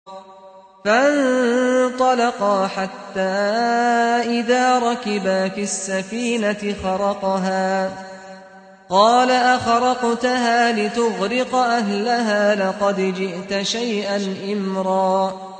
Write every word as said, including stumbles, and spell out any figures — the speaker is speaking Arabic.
فانطلقا حتى إذا ركبا في السفينة خرقها قال أخرقتها لتغرق أهلها لقد جئت شيئا إمرا